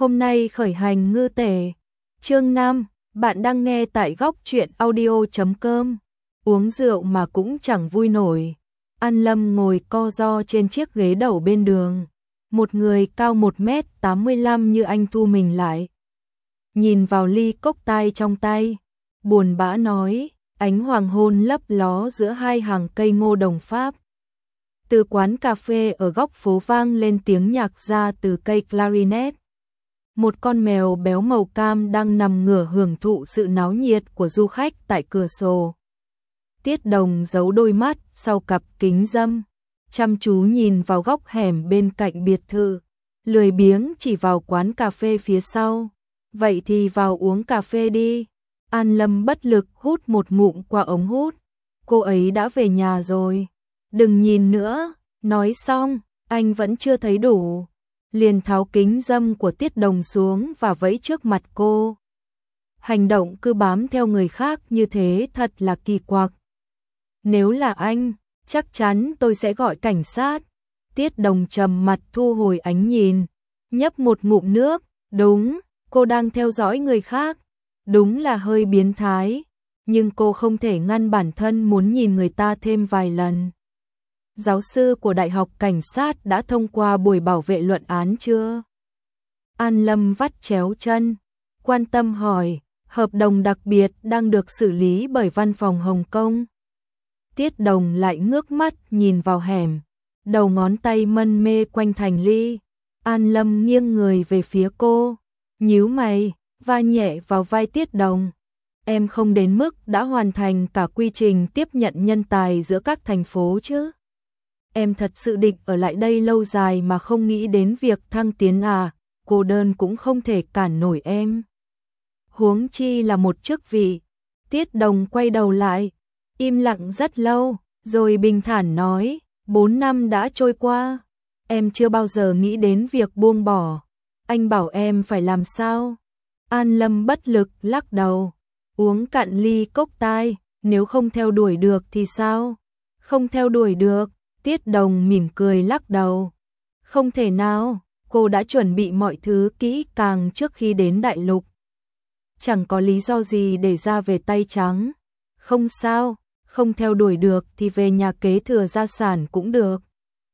Hôm nay khởi hành ngư tể. Chương 5, bạn đang nghe tại góc truyện audio.com. Uống rượu mà cũng chẳng vui nổi. An Lâm ngồi co ro trên chiếc ghế đầu bên đường. Một người cao 1m85 như anh thu mình lại. Nhìn vào ly cốc tai trong tay. Buồn bã nói, ánh hoàng hôn lấp ló giữa hai hàng cây ngô đồng Pháp. Từ quán cà phê ở góc phố vang lên tiếng nhạc ra từ cây clarinet. Một con mèo béo màu cam đang nằm ngửa hưởng thụ sự náo nhiệt của du khách tại cửa sổ. Tiết Đồng giấu đôi mắt sau cặp kính râm, chăm chú nhìn vào góc hẻm bên cạnh biệt thự, lười biếng chỉ vào quán cà phê phía sau. Vậy thì vào uống cà phê đi. An Lâm bất lực hút một ngụm qua ống hút. Cô ấy đã về nhà rồi. Đừng nhìn nữa. Nói xong, anh vẫn chưa thấy đủ. Liền tháo kính râm của Tiết Đồng xuống và vẫy trước mặt cô. Hành động cứ bám theo người khác như thế thật là kỳ quặc. Nếu là anh, chắc chắn tôi sẽ gọi cảnh sát. Tiết Đồng trầm mặt thu hồi ánh nhìn, nhấp một ngụm nước. Đúng, cô đang theo dõi người khác. Đúng là hơi biến thái, nhưng cô không thể ngăn bản thân muốn nhìn người ta thêm vài lần. Giáo sư của Đại học Cảnh sát đã thông qua buổi bảo vệ luận án chưa? An Lâm vắt chéo chân, quan tâm hỏi, hợp đồng đặc biệt đang được xử lý bởi văn phòng Hồng Kông. Tiết Đồng lại ngước mắt nhìn vào hẻm, đầu ngón tay mân mê quanh thành ly. An Lâm nghiêng người về phía cô, nhíu mày, va nhẹ vào vai Tiết Đồng. Em không đến mức đã hoàn thành cả quy trình tiếp nhận nhân tài giữa các thành phố chứ? Em thật sự định ở lại đây lâu dài mà không nghĩ đến việc thăng tiến à? Cô đơn cũng không thể cản nổi em. Huống chi là một chức vị. Tiết Đồng quay đầu lại, im lặng rất lâu, rồi bình thản nói, 4 năm đã trôi qua. Em chưa bao giờ nghĩ đến việc buông bỏ. Anh bảo em phải làm sao? An Lâm bất lực lắc đầu, uống cạn ly cốc tai, nếu không theo đuổi được thì sao? Không theo đuổi được, Tiết Đồng mỉm cười lắc đầu. Không thể nào, cô đã chuẩn bị mọi thứ kỹ càng trước khi đến đại lục. Chẳng có lý do gì để ra về tay trắng. Không sao, không theo đuổi được thì về nhà kế thừa gia sản cũng được.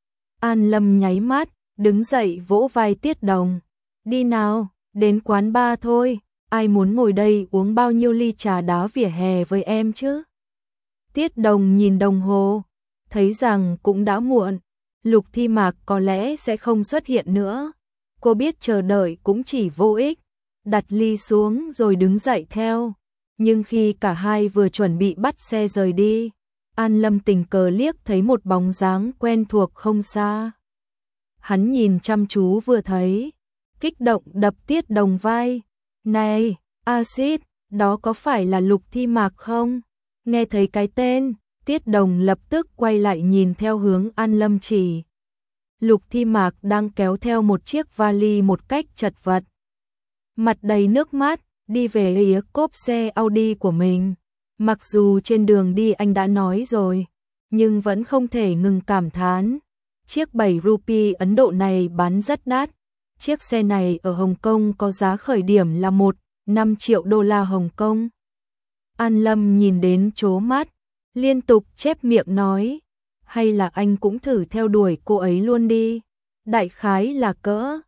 An Lâm nháy mắt, đứng dậy vỗ vai Tiết Đồng. Đi nào, đến quán bar thôi, ai muốn ngồi đây uống bao nhiêu ly trà đá vỉa hè với em chứ? Tiết Đồng nhìn đồng hồ, thấy rằng cũng đã muộn, Lục Thi Mạc có lẽ sẽ không xuất hiện nữa. Cô biết chờ đợi cũng chỉ vô ích, đặt ly xuống rồi đứng dậy theo. Nhưng khi cả hai vừa chuẩn bị bắt xe rời đi, An Lâm tình cờ liếc thấy một bóng dáng quen thuộc không xa. Hắn nhìn chăm chú vừa thấy, kích động đập Tiết Đồng vai. Này, Acid, đó có phải là Lục Thi Mạc không? Nghe thấy cái tên, Tiết Đồng lập tức quay lại nhìn theo hướng An Lâm chỉ. Lục Thi Mạc đang kéo theo một chiếc vali một cách chật vật. Mặt đầy nước mắt, đi về phía cốp xe Audi của mình. Mặc dù trên đường đi anh đã nói rồi, nhưng vẫn không thể ngừng cảm thán. Chiếc 7 rupee Ấn Độ này bán rất đắt. Chiếc xe này ở Hồng Kông có giá khởi điểm là 1,5 triệu đô la Hồng Kông. An Lâm nhìn đến trố mắt, liên tục chép miệng nói, hay là anh cũng thử theo đuổi cô ấy luôn đi. Đại khái là cỡ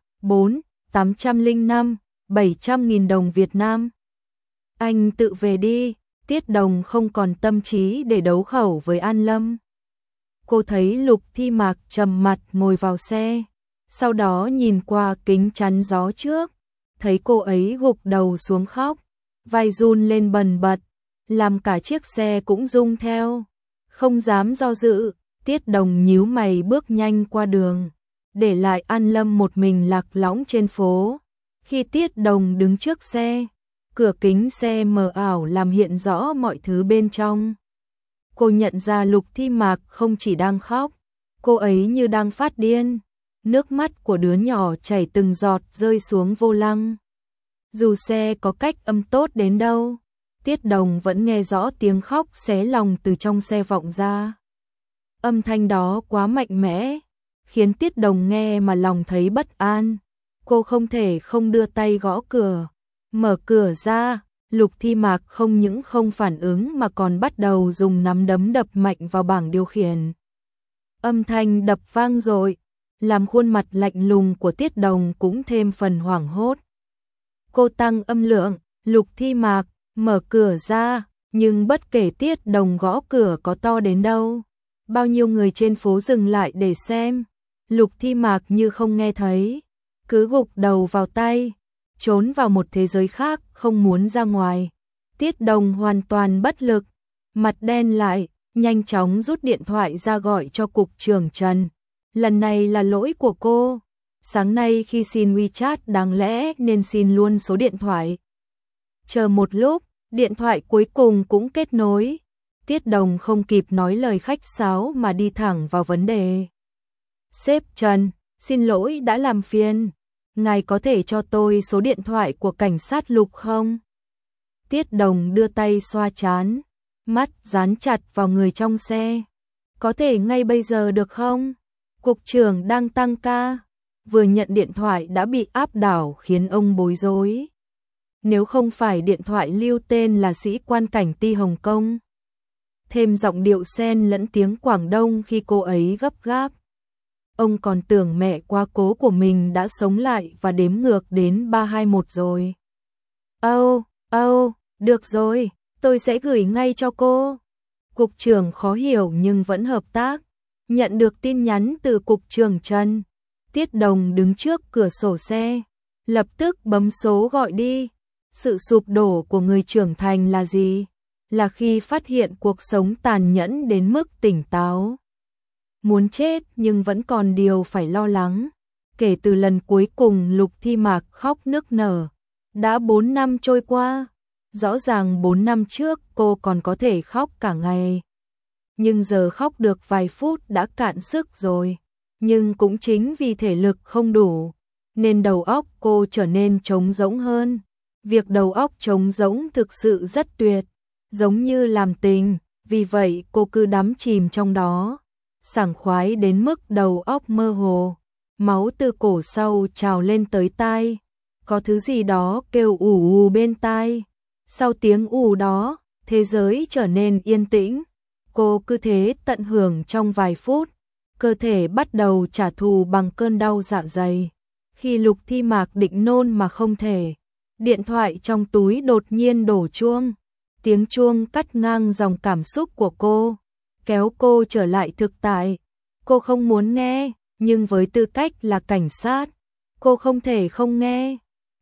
805-700 nghìn đồng Việt Nam. Anh tự về đi. Tiết Đồng không còn tâm trí để đấu khẩu với An Lâm. Cô thấy Lục Thi Mạc trầm mặt ngồi vào xe, sau đó nhìn qua kính chắn gió trước, thấy cô ấy gục đầu xuống khóc, vai run lên bần bật, làm cả chiếc xe cũng rung theo. Không dám do dự, Tiết Đồng nhíu mày bước nhanh qua đường, để lại An Lâm một mình lạc lõng trên phố. Khi Tiết Đồng đứng trước xe, cửa kính xe mờ ảo làm hiện rõ mọi thứ bên trong. Cô nhận ra Lục Thi Mạc không chỉ đang khóc, cô ấy như đang phát điên. Nước mắt của đứa nhỏ chảy từng giọt rơi xuống vô lăng. Dù xe có cách âm tốt đến đâu, Tiết Đồng vẫn nghe rõ tiếng khóc xé lòng từ trong xe vọng ra. Âm thanh đó quá mạnh mẽ, khiến Tiết Đồng nghe mà lòng thấy bất an. Cô không thể không đưa tay gõ cửa. Mở cửa ra, Lục Thi Mạc không những không phản ứng mà còn bắt đầu dùng nắm đấm đập mạnh vào bảng điều khiển. Âm thanh đập vang dội, làm khuôn mặt lạnh lùng của Tiết Đồng cũng thêm phần hoảng hốt. Cô tăng âm lượng, Lục Thi Mạc, mở cửa ra, nhưng bất kể Tiết Đồng gõ cửa có to đến đâu, bao nhiêu người trên phố dừng lại để xem, Lục Thi Mạc như không nghe thấy, cứ gục đầu vào tay, trốn vào một thế giới khác không muốn ra ngoài. Tiết Đồng hoàn toàn bất lực, mặt đen lại, nhanh chóng rút điện thoại ra gọi cho cục trưởng Trần. Lần này là lỗi của cô. Sáng nay khi xin WeChat đáng lẽ nên xin luôn số điện thoại. Chờ một lúc, điện thoại cuối cùng cũng kết nối. Tiết Đồng không kịp nói lời khách sáo mà đi thẳng vào vấn đề. Sếp Trần, xin lỗi đã làm phiền. Ngài có thể cho tôi số điện thoại của cảnh sát Lục không? Tiết Đồng đưa tay xoa trán, mắt dán chặt vào người trong xe. Có thể ngay bây giờ được không? Cục trưởng đang tăng ca. Vừa nhận điện thoại đã bị áp đảo khiến ông bối rối. Nếu không phải điện thoại lưu tên là sĩ quan cảnh ti Hồng Kông. Thêm giọng điệu xen lẫn tiếng Quảng Đông khi cô ấy gấp gáp. Ông còn tưởng mẹ quá cố của mình đã sống lại và đếm ngược đến 321 rồi. Được rồi, tôi sẽ gửi ngay cho cô. Cục trưởng khó hiểu nhưng vẫn hợp tác. Nhận được tin nhắn từ cục trưởng Trần, Tiết Đồng đứng trước cửa sổ xe, lập tức bấm số gọi đi. Sự sụp đổ của người trưởng thành là gì? Là khi phát hiện cuộc sống tàn nhẫn đến mức tỉnh táo. Muốn chết nhưng vẫn còn điều phải lo lắng. Kể từ lần cuối cùng Lục Thi Mạc khóc nức nở, đã 4 năm trôi qua. Rõ ràng 4 năm trước cô còn có thể khóc cả ngày. Nhưng giờ khóc được vài phút đã cạn sức rồi. Nhưng cũng chính vì thể lực không đủ, nên đầu óc cô trở nên trống rỗng hơn. Việc đầu óc trống rỗng thực sự rất tuyệt, giống như làm tình, vì vậy cô cứ đắm chìm trong đó. Sảng khoái đến mức đầu óc mơ hồ, máu từ cổ sau trào lên tới tai. Có thứ gì đó kêu ù ù bên tai. Sau tiếng ù đó, thế giới trở nên yên tĩnh. Cô cứ thế tận hưởng trong vài phút. Cơ thể bắt đầu trả thù bằng cơn đau dạ dày. Khi Lục Thi Mạc định nôn mà không thể, điện thoại trong túi đột nhiên đổ chuông. Tiếng chuông cắt ngang dòng cảm xúc của cô, kéo cô trở lại thực tại. Cô không muốn nghe, nhưng với tư cách là cảnh sát, cô không thể không nghe.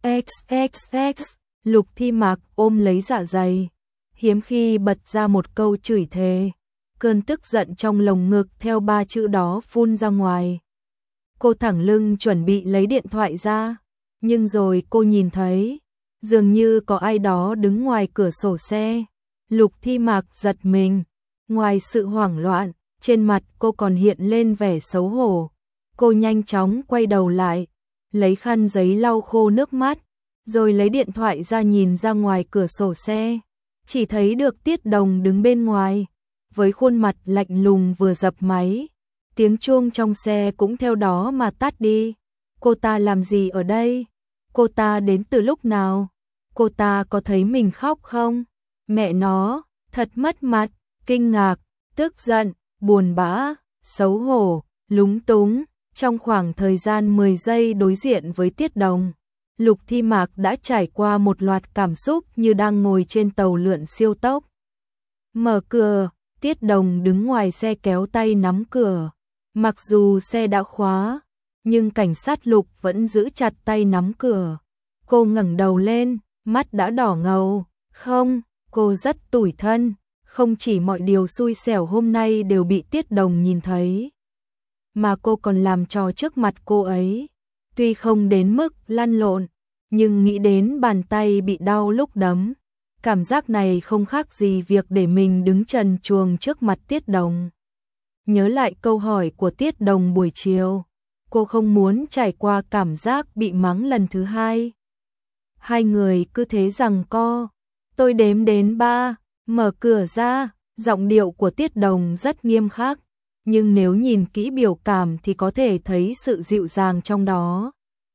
XXX, Lục Thi Mạc ôm lấy dạ dày, hiếm khi bật ra một câu chửi thề. Cơn tức giận trong lồng ngực theo 3 chữ đó phun ra ngoài. Cô thẳng lưng chuẩn bị lấy điện thoại ra, nhưng rồi cô nhìn thấy, dường như có ai đó đứng ngoài cửa sổ xe. Lục Thi Mạc giật mình, ngoài sự hoảng loạn, trên mặt cô còn hiện lên vẻ xấu hổ. Cô nhanh chóng quay đầu lại, lấy khăn giấy lau khô nước mắt, rồi lấy điện thoại ra nhìn ra ngoài cửa sổ xe. Chỉ thấy được Tiết Đồng đứng bên ngoài, với khuôn mặt lạnh lùng vừa dập máy. Tiếng chuông trong xe cũng theo đó mà tắt đi. Cô ta làm gì ở đây? Cô ta đến từ lúc nào? Cô ta có thấy mình khóc không? Mẹ nó, thật mất mặt, kinh ngạc, tức giận, buồn bã, xấu hổ, lúng túng. Trong khoảng thời gian 10 giây đối diện với Tiết Đồng, Lục Thi Mạc đã trải qua một loạt cảm xúc như đang ngồi trên tàu lượn siêu tốc. Mở cửa, Tiết Đồng đứng ngoài xe kéo tay nắm cửa. Mặc dù xe đã khóa, nhưng cảnh sát Lục vẫn giữ chặt tay nắm cửa. Cô ngẩng đầu lên, mắt đã đỏ ngầu. Không, cô rất tủi thân. Không chỉ mọi điều xui xẻo hôm nay đều bị Tiết Đồng nhìn thấy, mà cô còn làm trò trước mặt cô ấy. Tuy không đến mức lăn lộn, nhưng nghĩ đến bàn tay bị đau lúc đấm. Cảm giác này không khác gì việc để mình đứng trần truồng trước mặt Tiết Đồng. Nhớ lại câu hỏi của Tiết Đồng buổi chiều, cô không muốn trải qua cảm giác bị mắng lần thứ hai. Hai người cứ thế giằng co. Tôi đếm đến 3, mở cửa ra. Giọng điệu của Tiết Đồng rất nghiêm khắc, nhưng nếu nhìn kỹ biểu cảm thì có thể thấy sự dịu dàng trong đó.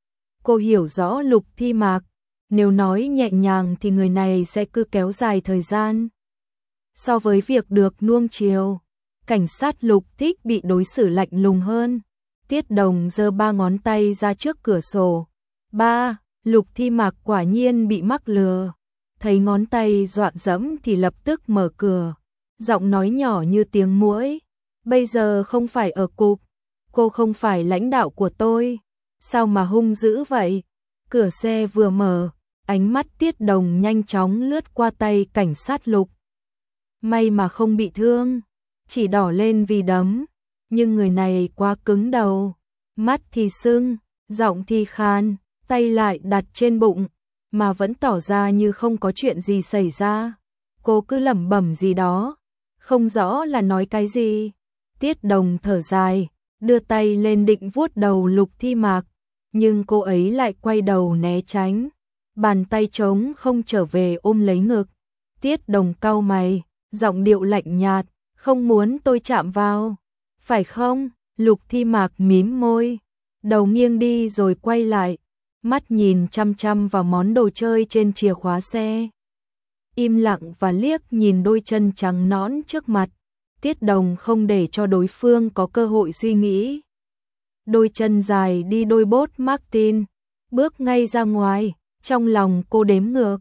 Cô hiểu rõ Lục Thi Mạc, nếu nói nhẹ nhàng thì người này sẽ cứ kéo dài thời gian. So với việc được nuông chiều, cảnh sát Lục thích bị đối xử lạnh lùng hơn. Tiết Đồng giơ 3 ngón tay ra trước cửa sổ. Ba, Lục Thi Mạc quả nhiên bị mắc lừa. Thấy ngón tay dọa dẫm thì lập tức mở cửa. Giọng nói nhỏ như tiếng muỗi. Bây giờ không phải ở cục. Cô không phải lãnh đạo của tôi. Sao mà hung dữ vậy? Cửa xe vừa mở, ánh mắt Tiết Đồng nhanh chóng lướt qua tay cảnh sát Lục. May mà không bị thương, chỉ đỏ lên vì đấm. Nhưng người này quá cứng đầu. Mắt thì sưng, giọng thì khan, tay lại đặt trên bụng, mà vẫn tỏ ra như không có chuyện gì xảy ra. Cô cứ lẩm bẩm gì đó, không rõ là nói cái gì. Tiết Đồng thở dài, đưa tay lên định vuốt đầu Lục Thi Mạc, nhưng cô ấy lại quay đầu né tránh. Bàn tay trống không trở về ôm lấy ngực. Tiết Đồng cau mày, giọng điệu lạnh nhạt, không muốn tôi chạm vào, phải không? Lục Thi Mạc mím môi, đầu nghiêng đi rồi quay lại, mắt nhìn chăm chăm vào món đồ chơi trên chìa khóa xe. Im lặng và liếc nhìn đôi chân trắng nõn trước mặt. Tiết Đồng không để cho đối phương có cơ hội suy nghĩ. Đôi chân dài đi đôi bốt Martin, bước ngay ra ngoài, trong lòng cô đếm ngược.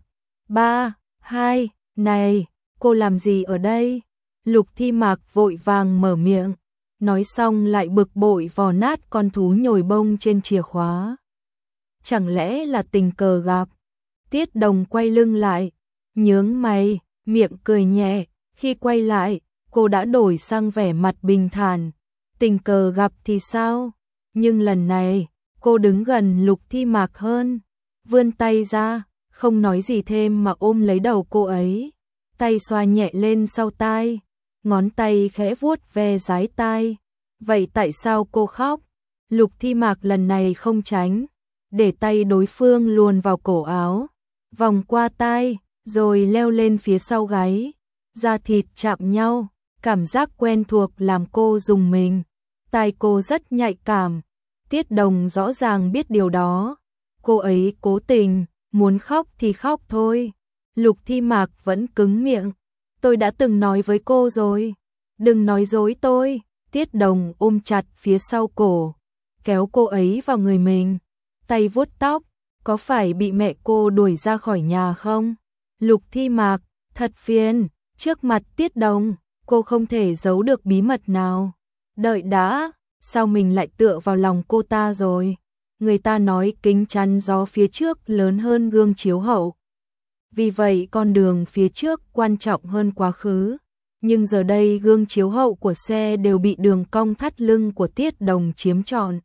3, 2, này, cô làm gì ở đây? Lục Thi Mạc vội vàng mở miệng, nói xong lại bực bội vò nát con thú nhồi bông trên chìa khóa. Chẳng lẽ là tình cờ gặp? Tiết Đồng quay lưng lại, nhướng mày, miệng cười nhẹ, khi quay lại, cô đã đổi sang vẻ mặt bình thản. Tình cờ gặp thì sao? Nhưng lần này, cô đứng gần Lục Thi Mạc hơn, vươn tay ra, không nói gì thêm mà ôm lấy đầu cô ấy, tay xoa nhẹ lên sau tai, ngón tay khẽ vuốt ve dái tai. Vậy tại sao cô khóc? Lục Thi Mạc lần này không tránh, để tay đối phương luồn vào cổ áo, vòng qua tai, rồi leo lên phía sau gáy, da thịt chạm nhau, cảm giác quen thuộc làm cô rùng mình. Tai cô rất nhạy cảm, Tiết Đồng rõ ràng biết điều đó. Cô ấy cố tình, muốn khóc thì khóc thôi. Lục Thi Mạc vẫn cứng miệng. Tôi đã từng nói với cô rồi, đừng nói dối tôi. Tiết Đồng ôm chặt phía sau cổ, kéo cô ấy vào người mình, tay vuốt tóc. Có phải bị mẹ cô đuổi ra khỏi nhà không? Lục Thi Mạc, thật phiền. Trước mặt Tiết Đồng, cô không thể giấu được bí mật nào. Đợi đã, sao mình lại tựa vào lòng cô ta rồi? Người ta nói kính chắn gió phía trước lớn hơn gương chiếu hậu. Vì vậy con đường phía trước quan trọng hơn quá khứ. Nhưng giờ đây gương chiếu hậu của xe đều bị đường cong thắt lưng của Tiết Đồng chiếm trọn.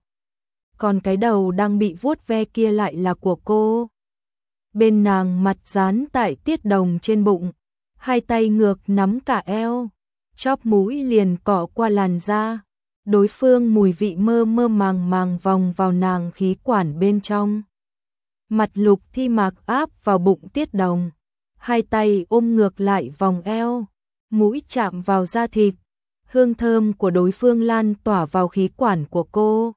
Còn cái đầu đang bị vuốt ve kia lại là của cô. Bên nàng mặt dán tại Tiết Đồng trên bụng, hai tay ngược nắm cả eo, chóp mũi liền cọ qua làn da. Đối phương mùi vị mơ mơ màng màng vòng vào nàng khí quản bên trong. Mặt Lục Thi Mạc áp vào bụng Tiết Đồng, hai tay ôm ngược lại vòng eo, mũi chạm vào da thịt, hương thơm của đối phương lan tỏa vào khí quản của cô.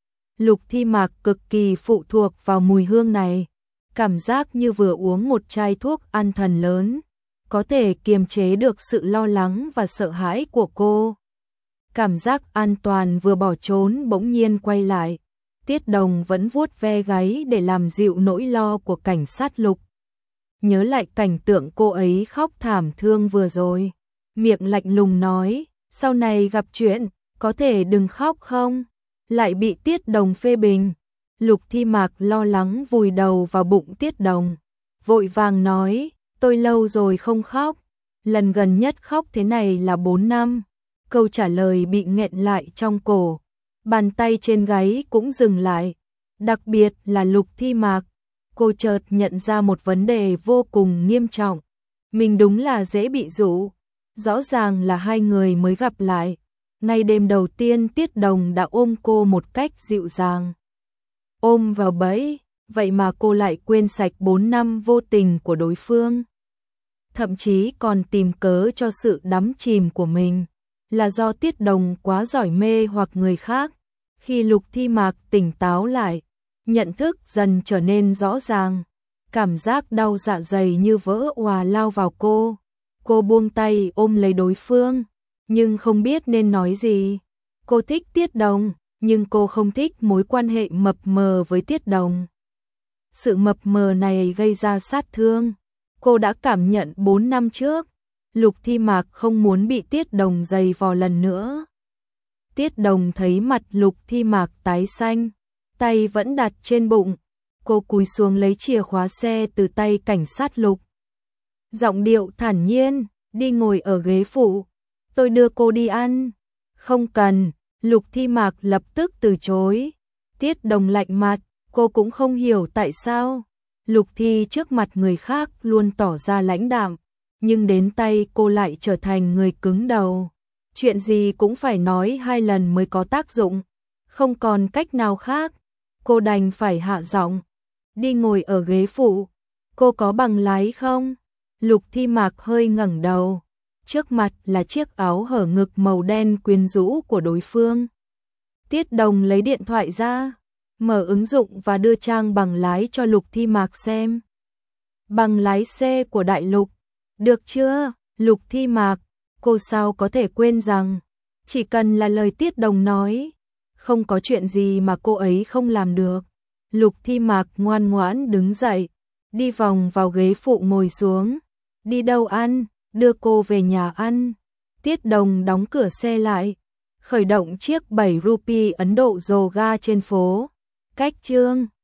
Lục Thi Mạc cực kỳ phụ thuộc vào mùi hương này, cảm giác như vừa uống một chai thuốc an thần lớn, có thể kiềm chế được sự lo lắng và sợ hãi của cô. Cảm giác an toàn vừa bỏ trốn bỗng nhiên quay lại. Tiết Đồng vẫn vuốt ve gáy để làm dịu nỗi lo của cảnh sát Lục. Nhớ lại cảnh tượng cô ấy khóc thảm thương vừa rồi, miệng lạnh lùng nói, sau này gặp chuyện, có thể đừng khóc không? Lại bị Tiết Đồng phê bình. Lục Thi Mạc lo lắng vùi đầu vào bụng Tiết Đồng, vội vàng nói, tôi lâu rồi không khóc, lần gần nhất khóc thế này là 4 năm. Câu trả lời bị nghẹn lại trong cổ, bàn tay trên gáy cũng dừng lại, đặc biệt là Lục Thi Mạc. Cô chợt nhận ra một vấn đề vô cùng nghiêm trọng, mình đúng là dễ bị dụ. Rõ ràng là hai người mới gặp lại, ngay đêm đầu tiên Tiết Đồng đã ôm cô một cách dịu dàng, ôm vào bẫy, vậy mà cô lại quên sạch 4 năm vô tình của đối phương. Thậm chí còn tìm cớ cho sự đắm chìm của mình là do Tiết Đồng quá giỏi mê hoặc người khác. Khi Lục Thi Mạc tỉnh táo lại, nhận thức dần trở nên rõ ràng. Cảm giác đau dạ dày như vỡ òa lao vào cô. Cô buông tay ôm lấy đối phương, nhưng không biết nên nói gì. Cô thích Tiết Đồng, nhưng cô không thích mối quan hệ mập mờ với Tiết Đồng. Sự mập mờ này gây ra sát thương. Cô đã cảm nhận 4 năm trước. Lục Thi Mạc không muốn bị Tiết Đồng giày vò lần nữa. Tiết Đồng thấy mặt Lục Thi Mạc tái xanh, tay vẫn đặt trên bụng. Cô cúi xuống lấy chìa khóa xe từ tay cảnh sát Lục. Giọng điệu thản nhiên, đi ngồi ở ghế phụ. Tôi đưa cô đi ăn. Không cần, Lục Thi Mạc lập tức từ chối. Tiết Đồng lạnh mặt, cô cũng không hiểu tại sao. Lục Thi trước mặt người khác luôn tỏ ra lãnh đạm, nhưng đến tay cô lại trở thành người cứng đầu. Chuyện gì cũng phải nói 2 lần mới có tác dụng. Không còn cách nào khác, cô đành phải hạ giọng. Đi ngồi ở ghế phụ. Cô có bằng lái không? Lục Thi Mạc hơi ngẩng đầu. Trước mặt là chiếc áo hở ngực màu đen quyến rũ của đối phương. Tiết Đồng lấy điện thoại ra, mở ứng dụng và đưa trang bằng lái cho Lục Thi Mạc xem. Bằng lái xe của Đại Lục. Được chưa, Lục Thi Mạc? Cô sao có thể quên rằng chỉ cần là lời Tiết Đồng nói, không có chuyện gì mà cô ấy không làm được. Lục Thi Mạc ngoan ngoãn đứng dậy, đi vòng vào ghế phụ ngồi xuống. Đi đâu ăn? Đưa cô về nhà ăn. Tiết Đồng đóng cửa xe lại, khởi động chiếc 7 rupee Ấn Độ yoga trên phố. Cách chương